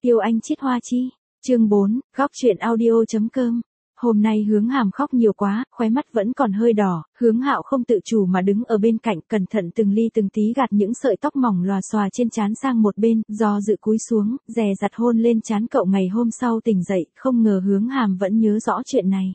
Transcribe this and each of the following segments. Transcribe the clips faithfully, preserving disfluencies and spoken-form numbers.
Tiêu Anh Chiết Hoa Chi. Chương bốn, góc truyện audio.com. Hôm nay Hướng Hàm khóc nhiều quá, khóe mắt vẫn còn hơi đỏ, Hướng Hạo không tự chủ mà đứng ở bên cạnh, cẩn thận từng ly từng tí gạt những sợi tóc mỏng lòa xòa trên trán sang một bên, do dự cúi xuống, dè dặt hôn lên trán cậu. Ngày hôm sau tỉnh dậy, không ngờ Hướng Hàm vẫn nhớ rõ chuyện này.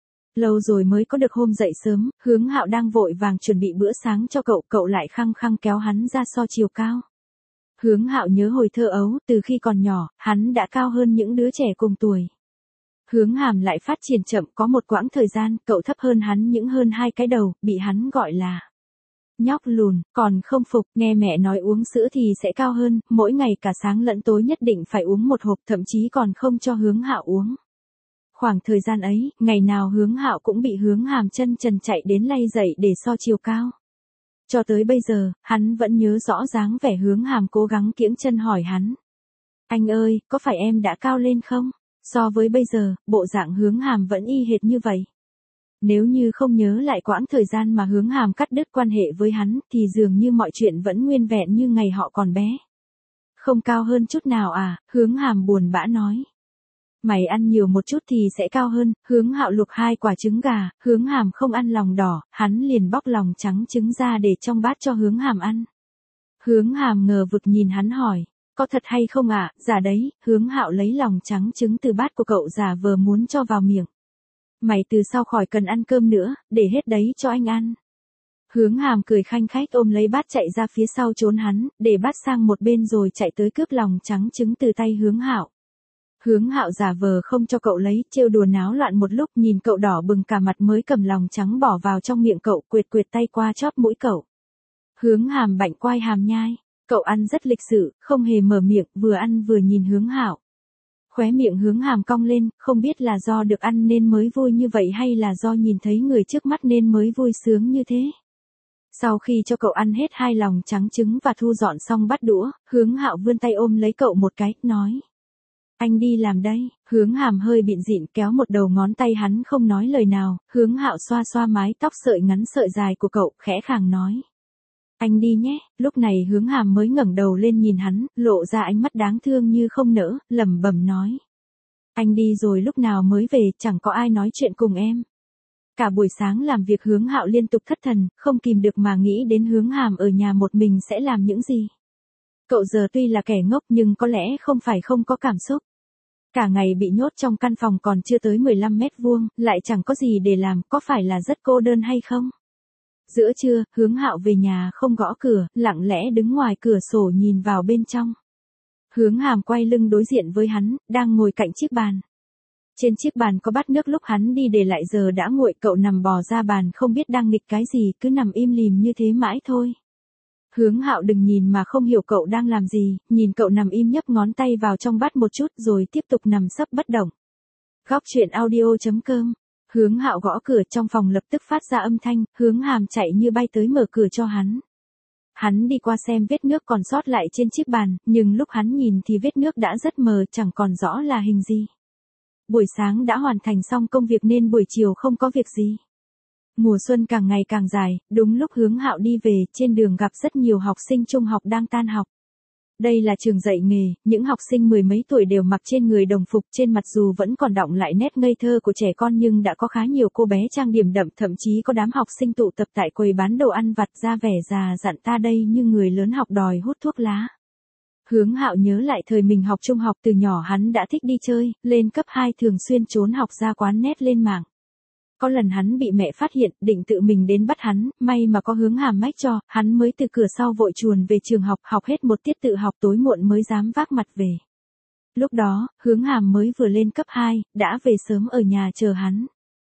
Lâu rồi mới có được hôm dậy sớm, Hướng Hạo đang vội vàng chuẩn bị bữa sáng cho cậu, cậu lại khăng khăng kéo hắn ra so chiều cao. Hướng Hạo nhớ hồi thơ ấu, từ khi còn nhỏ, hắn đã cao hơn những đứa trẻ cùng tuổi. Hướng Hàm lại phát triển chậm, có một quãng thời gian, cậu thấp hơn hắn những hơn hai cái đầu, bị hắn gọi là nhóc lùn, còn không phục, nghe mẹ nói uống sữa thì sẽ cao hơn, mỗi ngày cả sáng lẫn tối nhất định phải uống một hộp, thậm chí còn không cho Hướng Hạo uống. Khoảng thời gian ấy, ngày nào Hướng Hạo cũng bị Hướng Hàm chân trần chạy đến lay dậy để so chiều cao. Cho tới bây giờ, hắn vẫn nhớ rõ dáng vẻ Hướng Hàm cố gắng kiễng chân hỏi hắn. Anh ơi, có phải em đã cao lên không? So với bây giờ, bộ dạng Hướng Hàm vẫn y hệt như vậy. Nếu như không nhớ lại quãng thời gian mà Hướng Hàm cắt đứt quan hệ với hắn, thì dường như mọi chuyện vẫn nguyên vẹn như ngày họ còn bé. Không cao hơn chút nào à, Hướng Hàm buồn bã nói. Mày ăn nhiều một chút thì sẽ cao hơn. Hướng Hạo luộc hai quả trứng gà, Hướng Hàm không ăn lòng đỏ, hắn liền bóc lòng trắng trứng ra để trong bát cho Hướng Hàm ăn. Hướng Hàm ngờ vực nhìn hắn hỏi, có thật hay không ạ? À? Dạ đấy. Hướng Hạo lấy lòng trắng trứng từ bát của cậu giả vờ muốn cho vào miệng. Mày từ sau khỏi cần ăn cơm nữa, để hết đấy cho anh ăn. Hướng Hàm cười khanh khách ôm lấy bát chạy ra phía sau trốn hắn, để bát sang một bên rồi chạy tới cướp lòng trắng trứng từ tay Hướng Hạo. Hướng Hạo giả vờ không cho cậu lấy, trêu đùa náo loạn một lúc, nhìn cậu đỏ bừng cả mặt mới cầm lòng trắng bỏ vào trong miệng cậu, quệt quệt tay qua chóp mũi cậu. Hướng Hàm bạnh quai hàm nhai, cậu ăn rất lịch sự, không hề mở miệng, vừa ăn vừa nhìn Hướng Hạo. Khóe miệng Hướng Hàm cong lên, không biết là do được ăn nên mới vui như vậy hay là do nhìn thấy người trước mắt nên mới vui sướng như thế. Sau khi cho cậu ăn hết hai lòng trắng trứng và thu dọn xong bát đũa, Hướng Hạo vươn tay ôm lấy cậu một cái, nói. Anh đi làm đây. Hướng Hàm hơi bịn dịn kéo một đầu ngón tay hắn không nói lời nào, Hướng Hạo xoa xoa mái tóc sợi ngắn sợi dài của cậu, khẽ khàng nói. Anh đi nhé. Lúc này Hướng Hàm mới ngẩng đầu lên nhìn hắn, lộ ra ánh mắt đáng thương như không nỡ, lẩm bẩm nói. Anh đi rồi lúc nào mới về, chẳng có ai nói chuyện cùng em. Cả buổi sáng làm việc Hướng Hạo liên tục thất thần, không kìm được mà nghĩ đến Hướng Hàm ở nhà một mình sẽ làm những gì. Cậu giờ tuy là kẻ ngốc nhưng có lẽ không phải không có cảm xúc. Cả ngày bị nhốt trong căn phòng còn chưa tới mười lăm mét vuông, lại chẳng có gì để làm, có phải là rất cô đơn hay không? Giữa trưa, Hướng Hạo về nhà không gõ cửa, lặng lẽ đứng ngoài cửa sổ nhìn vào bên trong. Hướng Hàm quay lưng đối diện với hắn, đang ngồi cạnh chiếc bàn. Trên chiếc bàn có bát nước lúc hắn đi để lại giờ đã nguội, cậu nằm bò ra bàn không biết đang nghịch cái gì, cứ nằm im lìm như thế mãi thôi. Hướng Hạo đừng nhìn mà không hiểu cậu đang làm gì, nhìn cậu nằm im nhấp ngón tay vào trong bát một chút rồi tiếp tục nằm sấp bất động. Góc truyện audio.com. Hướng Hạo gõ cửa, trong phòng lập tức phát ra âm thanh, Hướng Hàm chạy như bay tới mở cửa cho hắn. Hắn đi qua xem vết nước còn sót lại trên chiếc bàn, nhưng lúc hắn nhìn thì vết nước đã rất mờ, chẳng còn rõ là hình gì. Buổi sáng đã hoàn thành xong công việc nên buổi chiều không có việc gì. Mùa xuân càng ngày càng dài, đúng lúc Hướng Hạo đi về, trên đường gặp rất nhiều học sinh trung học đang tan học. Đây là trường dạy nghề, những học sinh mười mấy tuổi đều mặc trên người đồng phục, trên mặt dù vẫn còn đọng lại nét ngây thơ của trẻ con nhưng đã có khá nhiều cô bé trang điểm đậm, thậm chí có đám học sinh tụ tập tại quầy bán đồ ăn vặt ra vẻ già dặn ta đây như người lớn học đòi hút thuốc lá. Hướng Hạo nhớ lại thời mình học trung học, từ nhỏ hắn đã thích đi chơi, lên cấp hai thường xuyên trốn học ra quán net lên mạng. Có lần hắn bị mẹ phát hiện, định tự mình đến bắt hắn, may mà có Hướng Hàm mách cho, hắn mới từ cửa sau vội chuồn về trường học, học hết một tiết tự học tối muộn mới dám vác mặt về. Lúc đó, Hướng Hàm mới vừa lên cấp hai, đã về sớm ở nhà chờ hắn.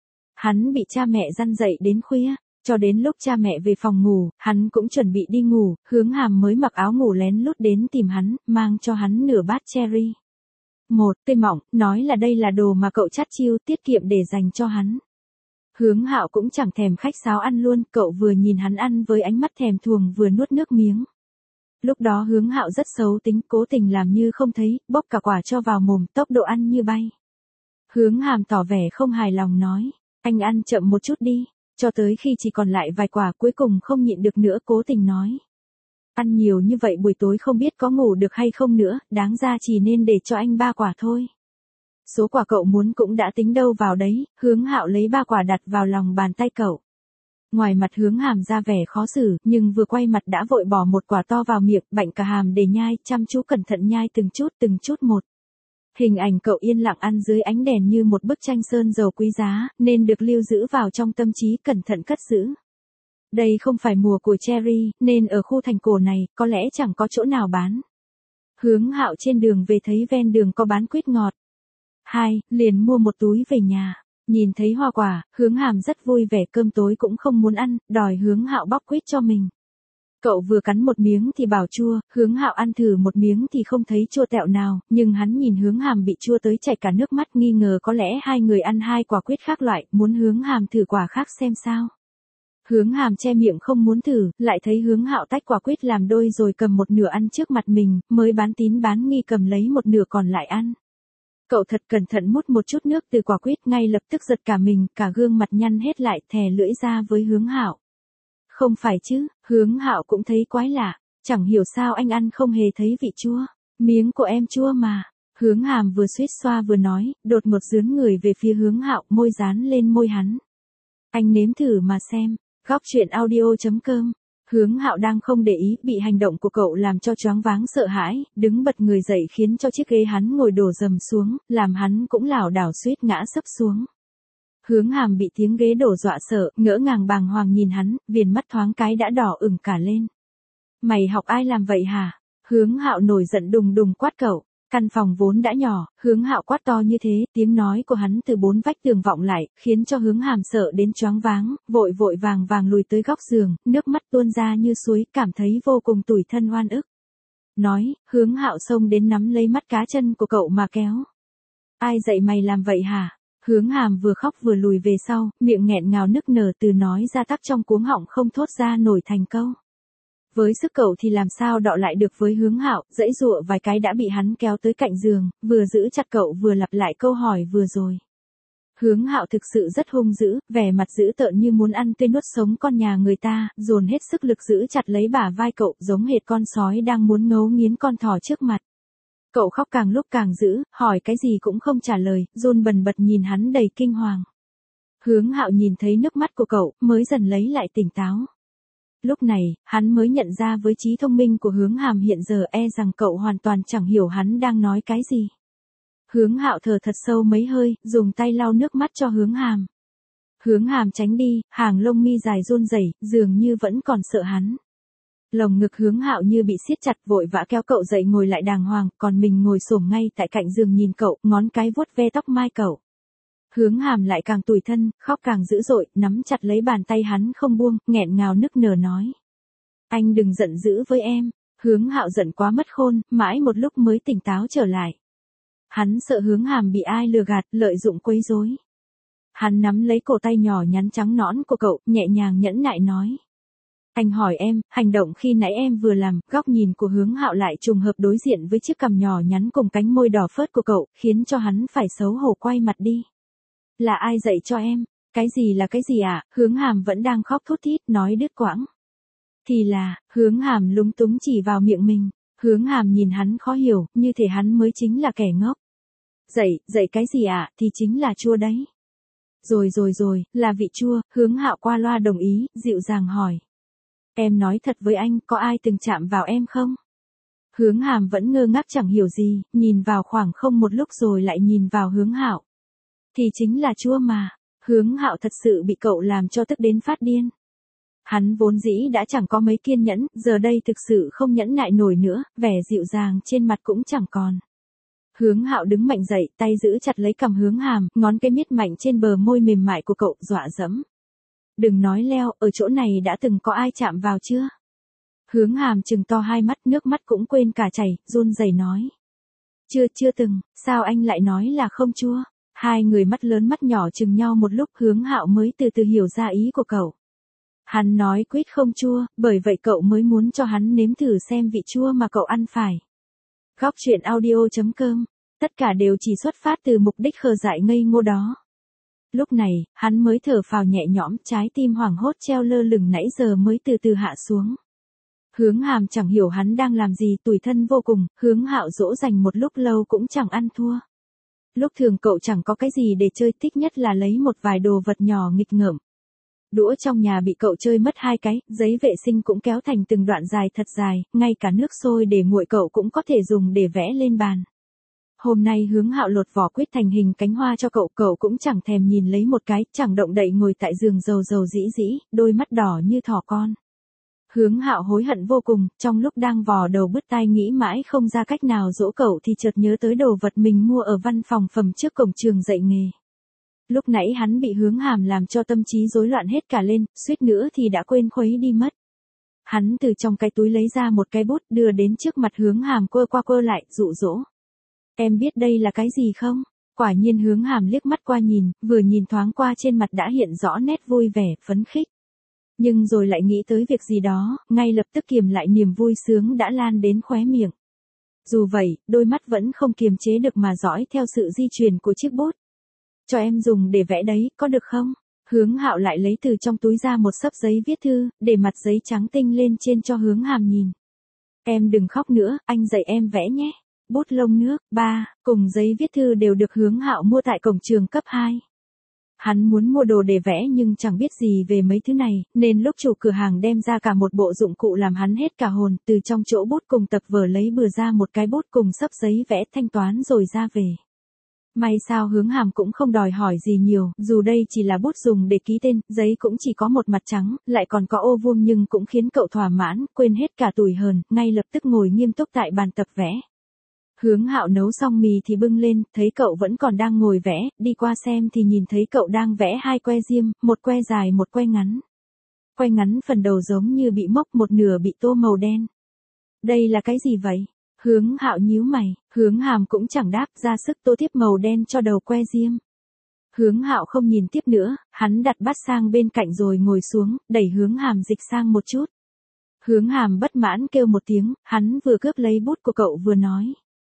Hắn bị cha mẹ dăn dậy đến khuya, cho đến lúc cha mẹ về phòng ngủ, hắn cũng chuẩn bị đi ngủ, Hướng Hàm mới mặc áo ngủ lén lút đến tìm hắn, mang cho hắn nửa bát cherry. Một, tươi mọng, nói là đây là đồ mà cậu chắt chiu tiết kiệm để dành cho hắn. Hướng Hạo cũng chẳng thèm khách sáo ăn luôn, cậu vừa nhìn hắn ăn với ánh mắt thèm thuồng vừa nuốt nước miếng. Lúc đó Hướng Hạo rất xấu tính, cố tình làm như không thấy, bốc cả quả cho vào mồm, tốc độ ăn như bay. Hướng Hàm tỏ vẻ không hài lòng nói, anh ăn chậm một chút đi, cho tới khi chỉ còn lại vài quả cuối cùng không nhịn được nữa cố tình nói. Ăn nhiều như vậy buổi tối không biết có ngủ được hay không nữa, đáng ra chỉ nên để cho anh ba quả thôi. Số quả cậu muốn cũng đã tính đâu vào đấy, Hướng Hạo lấy ba quả đặt vào lòng bàn tay cậu. Ngoài mặt Hướng Hàm ra vẻ khó xử, nhưng vừa quay mặt đã vội bỏ một quả to vào miệng, bạnh cả hàm để nhai, chăm chú cẩn thận nhai từng chút từng chút một. Hình ảnh cậu yên lặng ăn dưới ánh đèn như một bức tranh sơn dầu quý giá, nên được lưu giữ vào trong tâm trí cẩn thận cất giữ. Đây không phải mùa của cherry, nên ở khu thành cổ này, có lẽ chẳng có chỗ nào bán. Hướng Hạo trên đường về thấy ven đường có bán quýt ngọt. Hai, liền mua một túi về nhà. Nhìn thấy hoa quả, Hướng Hàm rất vui vẻ, cơm tối cũng không muốn ăn, đòi Hướng Hạo bóc quýt cho mình. Cậu vừa cắn một miếng thì bảo chua, Hướng Hạo ăn thử một miếng thì không thấy chua tẹo nào, nhưng hắn nhìn Hướng Hàm bị chua tới chảy cả nước mắt, nghi ngờ có lẽ hai người ăn hai quả quýt khác loại, muốn Hướng Hàm thử quả khác xem sao. Hướng Hàm che miệng không muốn thử, lại thấy Hướng Hạo tách quả quýt làm đôi rồi cầm một nửa ăn trước mặt mình, mới bán tín bán nghi cầm lấy một nửa còn lại ăn. Cậu thật cẩn thận mút một chút nước từ quả quýt, ngay lập tức giật cả mình, cả gương mặt nhăn hết lại, thè lưỡi ra với Hướng Hạo. Không phải chứ, Hướng Hạo cũng thấy quái lạ, chẳng hiểu sao anh ăn không hề thấy vị chua, miếng của em chua mà. Hướng Hàm vừa suýt xoa vừa nói, đột ngột dướn người về phía Hướng Hạo, môi dán lên môi hắn. Anh nếm thử mà xem. Góc truyện audio chấm com. Hướng Hạo đang không để ý, bị hành động của cậu làm cho choáng váng sợ hãi, đứng bật người dậy khiến cho chiếc ghế hắn ngồi đổ dầm xuống, làm hắn cũng lảo đảo suýt ngã sấp xuống. Hướng Hàm bị tiếng ghế đổ dọa sợ, ngỡ ngàng bàng hoàng nhìn hắn, viền mắt thoáng cái đã đỏ ửng cả lên. Mày học ai làm vậy hả? Hướng Hạo nổi giận đùng đùng quát cậu. Căn phòng vốn đã nhỏ, Hướng Hạo quát to như thế, tiếng nói của hắn từ bốn vách tường vọng lại, khiến cho Hướng Hàm sợ đến choáng váng, vội vội vàng vàng lùi tới góc giường, nước mắt tuôn ra như suối, cảm thấy vô cùng tủi thân oan ức. Nói, Hướng Hạo xông đến nắm lấy mắt cá chân của cậu mà kéo. Ai dạy mày làm vậy hả? Hướng Hàm vừa khóc vừa lùi về sau, miệng nghẹn ngào nức nở, từ nói ra tắc trong cuống họng không thốt ra nổi thành câu. Với sức cậu thì làm sao đọ lại được với Hướng Hạo, dãy dụa vài cái đã bị hắn kéo tới cạnh giường, vừa giữ chặt cậu vừa lặp lại câu hỏi vừa rồi. Hướng Hạo thực sự rất hung dữ, vẻ mặt dữ tợn như muốn ăn tươi nuốt sống con nhà người ta, dồn hết sức lực giữ chặt lấy bả vai cậu, giống hệt con sói đang muốn ngấu nghiến con thỏ trước mặt. Cậu khóc càng lúc càng dữ, hỏi cái gì cũng không trả lời, run bần bật nhìn hắn đầy kinh hoàng. Hướng Hạo nhìn thấy nước mắt của cậu, mới dần lấy lại tỉnh táo. Lúc này, hắn mới nhận ra với trí thông minh của Hướng Hàm hiện giờ e rằng cậu hoàn toàn chẳng hiểu hắn đang nói cái gì. Hướng Hạo thở thật sâu mấy hơi, dùng tay lau nước mắt cho Hướng Hàm. Hướng Hàm tránh đi, hàng lông mi dài run rẩy, dường như vẫn còn sợ hắn. Lồng ngực Hướng Hạo như bị siết chặt, vội vã kéo cậu dậy ngồi lại đàng hoàng, còn mình ngồi xổm ngay tại cạnh giường nhìn cậu, ngón cái vuốt ve tóc mai cậu. Hướng Hàm lại càng tủi thân, khóc càng dữ dội, nắm chặt lấy bàn tay hắn không buông, nghẹn ngào nức nở nói. Anh đừng giận dữ với em. Hướng Hạo giận quá mất khôn, mãi một lúc mới tỉnh táo trở lại. Hắn sợ Hướng Hàm bị ai lừa gạt, lợi dụng quấy rối. Hắn nắm lấy cổ tay nhỏ nhắn trắng nõn của cậu, nhẹ nhàng nhẫn nại nói. Anh hỏi em, hành động khi nãy em vừa làm, góc nhìn của Hướng Hạo lại trùng hợp đối diện với chiếc cằm nhỏ nhắn cùng cánh môi đỏ phớt của cậu, khiến cho hắn phải xấu hổ quay mặt đi. Là ai dạy cho em? Cái gì là cái gì ạ? À? Hướng Hàm vẫn đang khóc thút thít, nói đứt quãng. Thì là, Hướng Hàm lúng túng chỉ vào miệng mình. Hướng Hàm nhìn hắn khó hiểu, như thể hắn mới chính là kẻ ngốc. Dạy, dạy cái gì ạ? À? Thì chính là chua đấy. Rồi rồi rồi, là vị chua. Hướng Hạo qua loa đồng ý, dịu dàng hỏi. Em nói thật với anh, có ai từng chạm vào em không? Hướng Hàm vẫn ngơ ngác chẳng hiểu gì, nhìn vào khoảng không một lúc rồi lại nhìn vào Hướng Hạo. Thì chính là chua mà. Hướng Hạo thật sự bị cậu làm cho tức đến phát điên. Hắn vốn dĩ đã chẳng có mấy kiên nhẫn, giờ đây thực sự không nhẫn nại nổi nữa, vẻ dịu dàng trên mặt cũng chẳng còn. Hướng Hạo đứng mạnh dậy, tay giữ chặt lấy cằm Hướng Hàm, ngón cái miết mạnh trên bờ môi mềm mại của cậu, dọa dẫm. Đừng nói leo, ở chỗ này đã từng có ai chạm vào chưa? Hướng Hàm trừng to hai mắt, nước mắt cũng quên cả chảy, run rẩy nói. Chưa, chưa từng, sao anh lại nói là không chua? Hai người mắt lớn mắt nhỏ chừng nhau một lúc, Hướng Hạo mới từ từ hiểu ra ý của cậu. Hắn nói quýt không chua, bởi vậy cậu mới muốn cho hắn nếm thử xem vị chua mà cậu ăn phải. Góc truyện audio chấm com. Tất cả đều chỉ xuất phát từ mục đích khờ dại ngây ngô đó. Lúc này, hắn mới thở phào nhẹ nhõm, trái tim hoảng hốt treo lơ lửng nãy giờ mới từ từ hạ xuống. Hướng Hàm chẳng hiểu hắn đang làm gì, tủi thân vô cùng, Hướng Hạo dỗ dành một lúc lâu cũng chẳng ăn thua. Lúc thường cậu chẳng có cái gì để chơi, thích nhất là lấy một vài đồ vật nhỏ nghịch ngợm. Đũa trong nhà bị cậu chơi mất hai cái, giấy vệ sinh cũng kéo thành từng đoạn dài thật dài, ngay cả nước sôi để nguội cậu cũng có thể dùng để vẽ lên bàn. Hôm nay Hướng Hạo lột vỏ quyết thành hình cánh hoa cho cậu, cậu cũng chẳng thèm nhìn lấy một cái, chẳng động đậy ngồi tại giường dầu dầu dĩ dĩ, đôi mắt đỏ như thỏ con. Hướng Hạo hối hận vô cùng, trong lúc đang vò đầu bứt tai nghĩ mãi không ra cách nào dỗ cậu thì chợt nhớ tới đồ vật mình mua ở văn phòng phẩm trước cổng trường dạy nghề. Lúc nãy hắn bị Hướng Hàm làm cho tâm trí rối loạn hết cả lên, suýt nữa thì đã quên khuấy đi mất. Hắn từ trong cái túi lấy ra một cái bút đưa đến trước mặt Hướng Hàm quơ qua quơ lại, dụ dỗ. Em biết đây là cái gì không? Quả nhiên Hướng Hàm liếc mắt qua nhìn, vừa nhìn thoáng qua trên mặt đã hiện rõ nét vui vẻ, phấn khích. Nhưng rồi lại nghĩ tới việc gì đó, ngay lập tức kiềm lại niềm vui sướng đã lan đến khóe miệng. Dù vậy, đôi mắt vẫn không kiềm chế được mà dõi theo sự di chuyển của chiếc bút. Cho em dùng để vẽ đấy, có được không? Hướng Hạo lại lấy từ trong túi ra một xấp giấy viết thư, để mặt giấy trắng tinh lên trên cho Hướng Hàm nhìn. Em đừng khóc nữa, anh dạy em vẽ nhé. Bút lông nước, ba, cùng giấy viết thư đều được Hướng Hạo mua tại cổng trường cấp hai. Hắn muốn mua đồ để vẽ nhưng chẳng biết gì về mấy thứ này, nên lúc chủ cửa hàng đem ra cả một bộ dụng cụ làm hắn hết cả hồn, từ trong chỗ bút cùng tập vở lấy bừa ra một cái bút cùng xấp giấy vẽ thanh toán rồi ra về. May sao Hướng Hàm cũng không đòi hỏi gì nhiều, dù đây chỉ là bút dùng để ký tên, giấy cũng chỉ có một mặt trắng, lại còn có ô vuông nhưng cũng khiến cậu thỏa mãn, quên hết cả tủi hờn, ngay lập tức ngồi nghiêm túc tại bàn tập vẽ. Hướng Hạo nấu xong mì thì bưng lên, thấy cậu vẫn còn đang ngồi vẽ, đi qua xem thì nhìn thấy cậu đang vẽ hai que diêm, một que dài một que ngắn. Que ngắn phần đầu giống như bị mốc, một nửa bị tô màu đen. Đây là cái gì vậy? Hướng Hạo nhíu mày, Hướng Hàm cũng chẳng đáp, ra sức tô tiếp màu đen cho đầu que diêm. Hướng Hạo không nhìn tiếp nữa, hắn đặt bát sang bên cạnh rồi ngồi xuống, đẩy Hướng Hàm dịch sang một chút. Hướng Hàm bất mãn kêu một tiếng, hắn vừa cướp lấy bút của cậu vừa nói.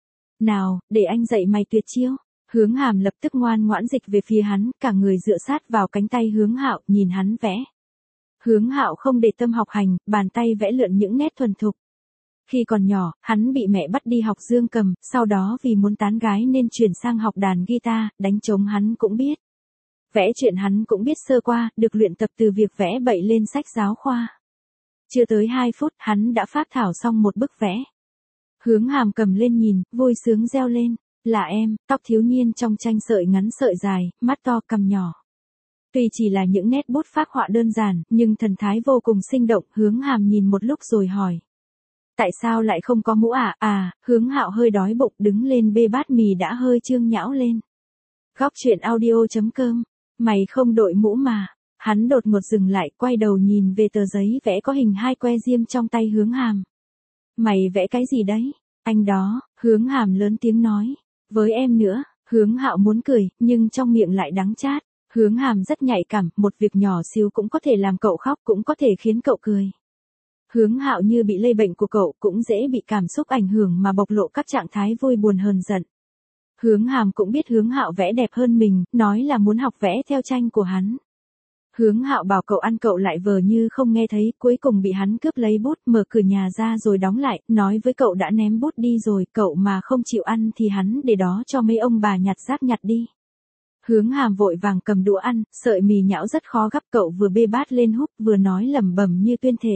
Nào, để anh dạy mày tuyệt chiêu. Hướng Hàm lập tức ngoan ngoãn dịch về phía hắn, cả người dựa sát vào cánh tay Hướng Hạo, nhìn hắn vẽ. Hướng Hạo không để tâm học hành, bàn tay vẽ lượn những nét thuần thục. Khi còn nhỏ, hắn bị mẹ bắt đi học dương cầm, sau đó vì muốn tán gái nên chuyển sang học đàn guitar, đánh trống hắn cũng biết. Vẽ chuyện hắn cũng biết sơ qua, được luyện tập từ việc vẽ bậy lên sách giáo khoa. Chưa tới hai phút, hắn đã phác thảo xong một bức vẽ. Hướng Hàm cầm lên nhìn, vui sướng reo lên, là em, tóc thiếu niên trong tranh sợi ngắn sợi dài, mắt to cằm nhỏ. Tuy chỉ là những nét bút phác họa đơn giản, nhưng thần thái vô cùng sinh động, Hướng Hàm nhìn một lúc rồi hỏi. Tại sao lại không có mũ à? À, Hướng Hạo hơi đói bụng, đứng lên bê bát mì đã hơi trương nhão lên. Góc truyện audio chấm com, mày không đội mũ mà. Hắn đột ngột dừng lại, quay đầu nhìn về tờ giấy vẽ có hình hai que diêm trong tay Hướng Hàm. Mày vẽ cái gì đấy? Anh đó, Hướng Hàm lớn tiếng nói. Với em nữa, Hướng Hạo muốn cười, nhưng trong miệng lại đắng chát. Hướng Hàm rất nhạy cảm, một việc nhỏ xíu cũng có thể làm cậu khóc, cũng có thể khiến cậu cười. Hướng Hạo như bị lây bệnh của cậu, cũng dễ bị cảm xúc ảnh hưởng mà bộc lộ các trạng thái vui buồn hờn giận. Hướng Hàm cũng biết Hướng Hạo vẽ đẹp hơn mình, nói là muốn học vẽ theo tranh của hắn. Hướng Hạo bảo cậu ăn, cậu lại vờ như không nghe thấy, cuối cùng bị hắn cướp lấy bút, mở cửa nhà ra rồi đóng lại, nói với cậu đã ném bút đi rồi, cậu mà không chịu ăn thì hắn để đó cho mấy ông bà nhặt rác nhặt đi. Hướng Hàm vội vàng cầm đũa ăn, sợi mì nhão rất khó gắp, cậu vừa bê bát lên húp vừa nói lẩm bẩm như tuyên thể.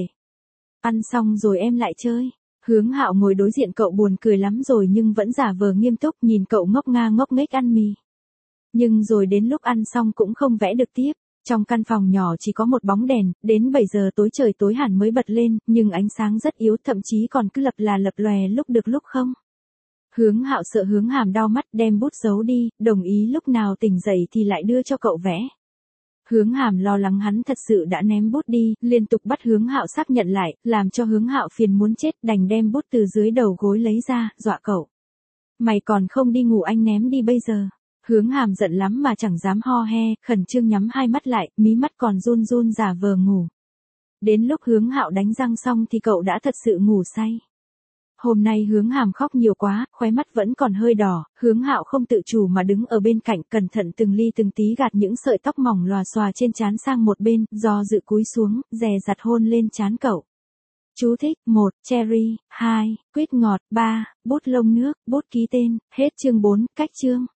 Ăn xong rồi em lại chơi. Hướng Hạo ngồi đối diện cậu buồn cười lắm rồi nhưng vẫn giả vờ nghiêm túc, nhìn cậu ngốc nga ngốc nghếch ăn mì. Nhưng rồi đến lúc ăn xong cũng không vẽ được tiếp. Trong căn phòng nhỏ chỉ có một bóng đèn, đến bảy giờ tối trời tối hẳn mới bật lên, nhưng ánh sáng rất yếu, thậm chí còn cứ lập là lập lòe lúc được lúc không. Hướng Hạo sợ Hướng Hàm đau mắt, đem bút giấu đi, đồng ý lúc nào tỉnh dậy thì lại đưa cho cậu vẽ. Hướng Hàm lo lắng hắn thật sự đã ném bút đi, liên tục bắt Hướng Hạo xác nhận lại, làm cho Hướng Hạo phiền muốn chết, đành đem bút từ dưới đầu gối lấy ra, dọa cậu. Mày còn không đi ngủ anh ném đi bây giờ. Hướng Hàm giận lắm mà chẳng dám ho he, khẩn trương nhắm hai mắt lại, mí mắt còn run run giả vờ ngủ. Đến lúc Hướng Hạo đánh răng xong thì cậu đã thật sự ngủ say. Hôm nay Hướng Hàm khóc nhiều quá, khóe mắt vẫn còn hơi đỏ, Hướng Hạo không tự chủ mà đứng ở bên cạnh, cẩn thận từng ly từng tí gạt những sợi tóc mỏng lòa xòa trên trán sang một bên, do dự cúi xuống, dè dặt hôn lên trán cậu. Chú thích: một. Cherry. hai. Quýt ngọt. ba. Bút lông nước. Bút ký tên. Hết chương bốn. Cách chương.